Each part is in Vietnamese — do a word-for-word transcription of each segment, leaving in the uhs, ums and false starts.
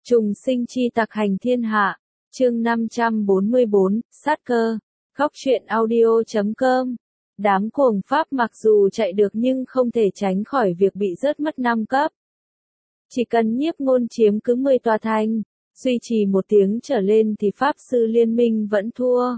Trùng sinh chi tặc hành thiên hạ, chương năm trăm bốn mươi bốn, sát cơ, góc truyện audio chấm com. Đám cuồng Pháp mặc dù chạy được nhưng không thể tránh khỏi việc bị rớt mất năm cấp. Chỉ cần Nhiếp Ngôn chiếm cứ mười tòa thành, duy trì một tiếng trở lên thì Pháp sư liên minh vẫn thua.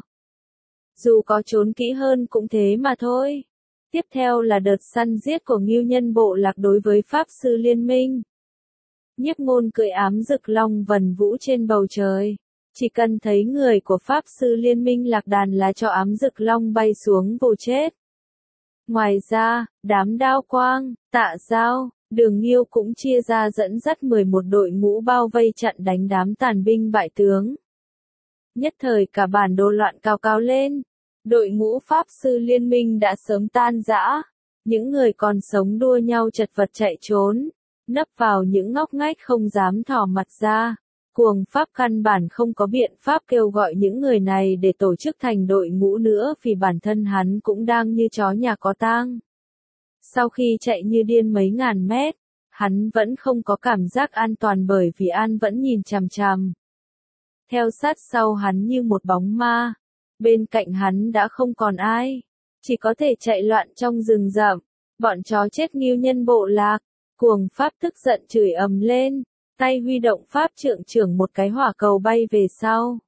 Dù có trốn kỹ hơn cũng thế mà thôi. Tiếp theo là đợt săn giết của Ngưu Nhân bộ lạc đối với Pháp sư liên minh. Nhiếp Ngôn cưỡi ám rực long vần vũ trên bầu trời. Chỉ cần thấy người của Pháp sư liên minh lạc đàn là cho ám rực long bay xuống vồ chết. Ngoài ra, đám Đao Quang, Tạ Giao, Đường Nghiêu cũng chia ra dẫn dắt mười một đội ngũ bao vây chặn đánh đám tàn binh bại tướng. Nhất thời cả bản đồ loạn cao cao lên. Đội ngũ Pháp sư liên minh đã sớm tan rã. Những người còn sống đua nhau chật vật chạy trốn, nấp vào những ngóc ngách không dám thò mặt ra. Cuồng Pháp căn bản không có biện pháp kêu gọi những người này để tổ chức thành đội ngũ nữa vì bản thân hắn cũng đang như chó nhà có tang. Sau khi chạy như điên mấy ngàn mét, hắn vẫn không có cảm giác an toàn bởi vì An vẫn nhìn chằm chằm. Theo sát sau hắn như một bóng ma, bên cạnh hắn đã không còn ai, chỉ có thể chạy loạn trong rừng rậm. Bọn chó chết Ngưu Nhân bộ lạc. Cuồng Pháp tức giận chửi ầm lên, tay huy động pháp trượng trưởng một cái hỏa cầu bay về sau.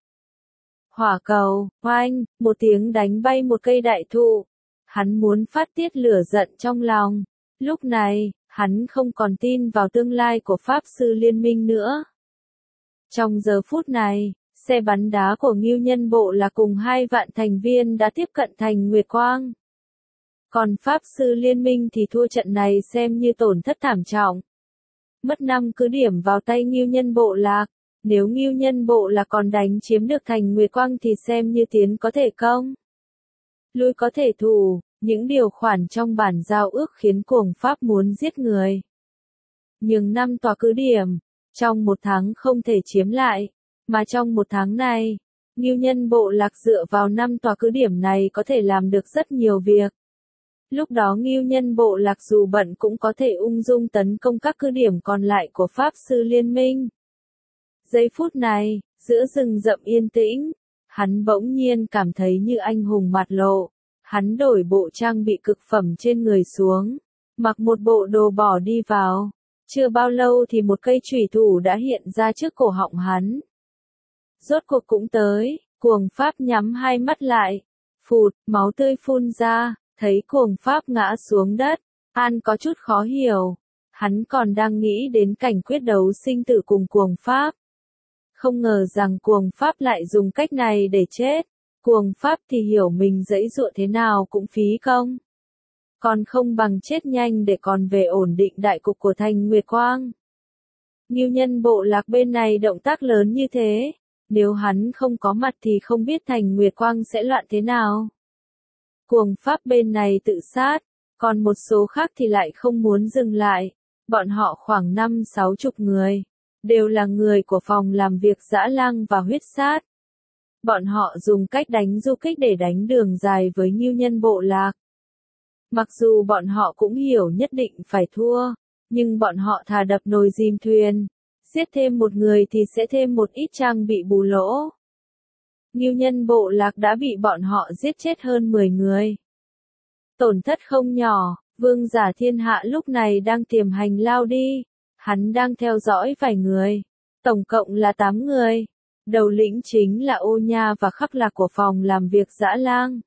Hỏa cầu, oanh, một tiếng đánh bay một cây đại thụ. Hắn muốn phát tiết lửa giận trong lòng. Lúc này, hắn không còn tin vào tương lai của Pháp sư liên minh nữa. Trong giờ phút này, xe bắn đá của Ngưu Nhân bộ là cùng hai vạn thành viên đã tiếp cận thành Nguyệt Quang. Còn Pháp sư liên minh thì thua trận này xem như tổn thất thảm trọng. Mất năm cứ điểm vào tay Ngưu Nhân bộ lạc. Nếu Ngưu Nhân bộ lạc còn đánh chiếm được thành Nguyệt Quang thì xem như tiến có thể công, lui có thể thủ. Những điều khoản trong bản giao ước khiến cuồng Pháp muốn giết người. Nhưng năm tòa cứ điểm, trong một tháng không thể chiếm lại. Mà trong một tháng này, Ngưu Nhân bộ lạc dựa vào năm tòa cứ điểm này có thể làm được rất nhiều việc. Lúc đó Ngưu Nhân bộ lạc dù bận cũng có thể ung dung tấn công các cứ điểm còn lại của Pháp sư liên minh. Giây phút này, giữa rừng rậm yên tĩnh, hắn bỗng nhiên cảm thấy như anh hùng mặt lộ. Hắn đổi bộ trang bị cực phẩm trên người xuống, mặc một bộ đồ bỏ đi vào. Chưa bao lâu thì một cây chủy thủ đã hiện ra trước cổ họng hắn. Rốt cuộc cũng tới, cuồng Pháp nhắm hai mắt lại. Phụt, máu tươi phun ra. Thấy cuồng Pháp ngã xuống đất, An có chút khó hiểu. Hắn còn đang nghĩ đến cảnh quyết đấu sinh tử cùng cuồng Pháp. Không ngờ rằng cuồng Pháp lại dùng cách này để chết. Cuồng Pháp thì hiểu mình giãy giụa thế nào cũng phí công. Còn không bằng chết nhanh để còn về ổn định đại cục của thành Nguyệt Quang. Ngưu Nhân bộ lạc bên này động tác lớn như thế. Nếu hắn không có mặt thì không biết thành Nguyệt Quang sẽ loạn thế nào. Cuồng Pháp bên này tự sát, còn một số khác thì lại không muốn dừng lại. Bọn họ khoảng năm sáu chục người, đều là người của phòng làm việc Dã Lang và Huyết Sát. Bọn họ dùng cách đánh du kích để đánh đường dài với Ngưu Nhân bộ lạc. Mặc dù bọn họ cũng hiểu nhất định phải thua, nhưng bọn họ thà đập nồi dìm thuyền, giết thêm một người thì sẽ thêm một ít trang bị bù lỗ. Ngưu Nhân bộ lạc đã bị bọn họ giết chết hơn mười người. Tổn thất không nhỏ, vương giả thiên hạ lúc này đang tiềm hành lao đi. Hắn đang theo dõi vài người. Tổng cộng là tám người. Đầu lĩnh chính là Ô Nha và Khắc Lạc của phòng làm việc Dã Lang.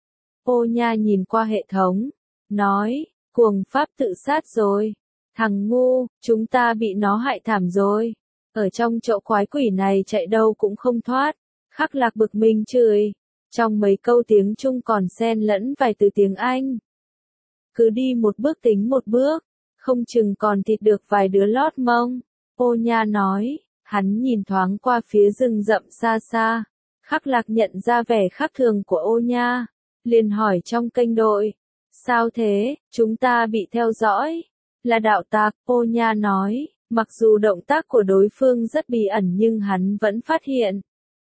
Ô Nha nhìn qua hệ thống, nói, cuồng Pháp tự sát rồi. Thằng ngu, chúng ta bị nó hại thảm rồi. Ở trong chỗ quái quỷ này chạy đâu cũng không thoát. Khắc Lạc bực mình chửi. Trong mấy câu tiếng Trung còn xen lẫn vài từ tiếng Anh. Cứ đi một bước tính một bước, không chừng còn thịt được vài đứa lót mông. Ô Nha nói, hắn nhìn thoáng qua phía rừng rậm xa xa. Khắc Lạc nhận ra vẻ khác thường của Ô Nha, liền hỏi trong kênh đội. Sao thế, chúng ta bị theo dõi? Là đạo tặc, Ô Nha nói, mặc dù động tác của đối phương rất bí ẩn nhưng hắn vẫn phát hiện.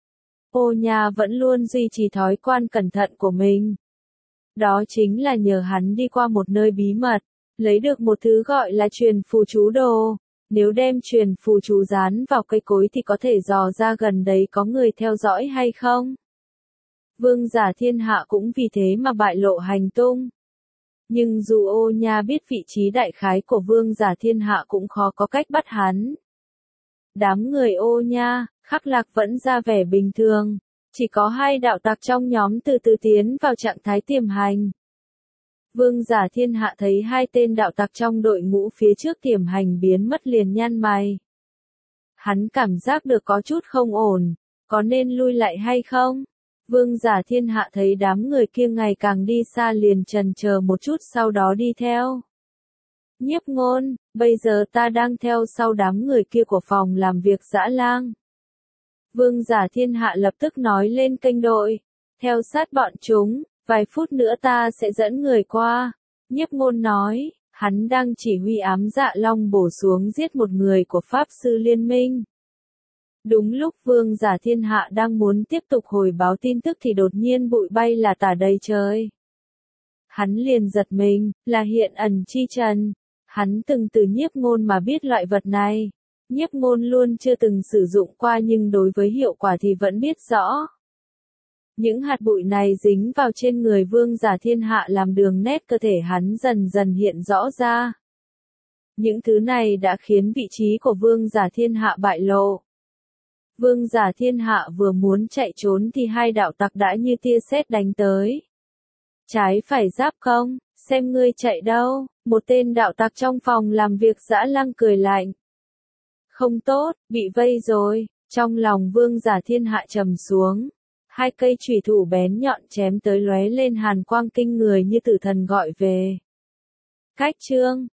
Ô Nha vẫn luôn duy trì thói quen cẩn thận của mình. Đó chính là nhờ hắn đi qua một nơi bí mật, lấy được một thứ gọi là truyền phù chú đồ. Nếu đem truyền phù chú dán vào cây cối thì có thể dò ra gần đấy có người theo dõi hay không. Vương giả thiên hạ cũng vì thế mà bại lộ hành tung. Nhưng dù Ô Nha biết vị trí đại khái của vương giả thiên hạ cũng khó có cách bắt hắn. Đám người Ô Nha, Khắc Lạc vẫn ra vẻ bình thường. Chỉ có hai đạo tặc trong nhóm từ từ tiến vào trạng thái tiềm hành. Vương giả thiên hạ thấy hai tên đạo tặc trong đội ngũ phía trước tiềm hành biến mất liền nhăn mày. Hắn cảm giác được có chút không ổn, có nên lui lại hay không? Vương giả thiên hạ thấy đám người kia ngày càng đi xa liền chần chờ một chút sau đó đi theo. Nhiếp Ngôn, bây giờ ta đang theo sau đám người kia của phòng làm việc Dã Lang. Vương giả thiên hạ lập tức nói lên kênh đội. Theo sát bọn chúng, vài phút nữa ta sẽ dẫn người qua. Nhiếp Ngôn nói, hắn đang chỉ huy ám dạ long bổ xuống giết một người của Pháp sư liên minh. Đúng lúc vương giả thiên hạ đang muốn tiếp tục hồi báo tin tức thì đột nhiên bụi bay là tả đầy trời. Hắn liền giật mình, là hiện ẩn chi trần. Hắn từng từ Nhiếp Ngôn mà biết loại vật này. Nhiếp Ngôn luôn chưa từng sử dụng qua nhưng đối với hiệu quả thì vẫn biết rõ. Những hạt bụi này dính vào trên người vương giả thiên hạ làm đường nét cơ thể hắn dần dần hiện rõ ra. Những thứ này đã khiến vị trí của vương giả thiên hạ bại lộ. Vương giả thiên hạ vừa muốn chạy trốn thì hai đạo tặc đã như tia sét đánh tới. Trái phải giáp công, xem ngươi chạy đâu, một tên đạo tặc trong phòng làm việc Dã Lang cười lạnh. Không tốt, bị vây rồi, trong lòng vương giả thiên hạ trầm xuống. Hai cây chủy thủ bén nhọn chém tới lóe lên hàn quang kinh người như tử thần gọi về. Cách chương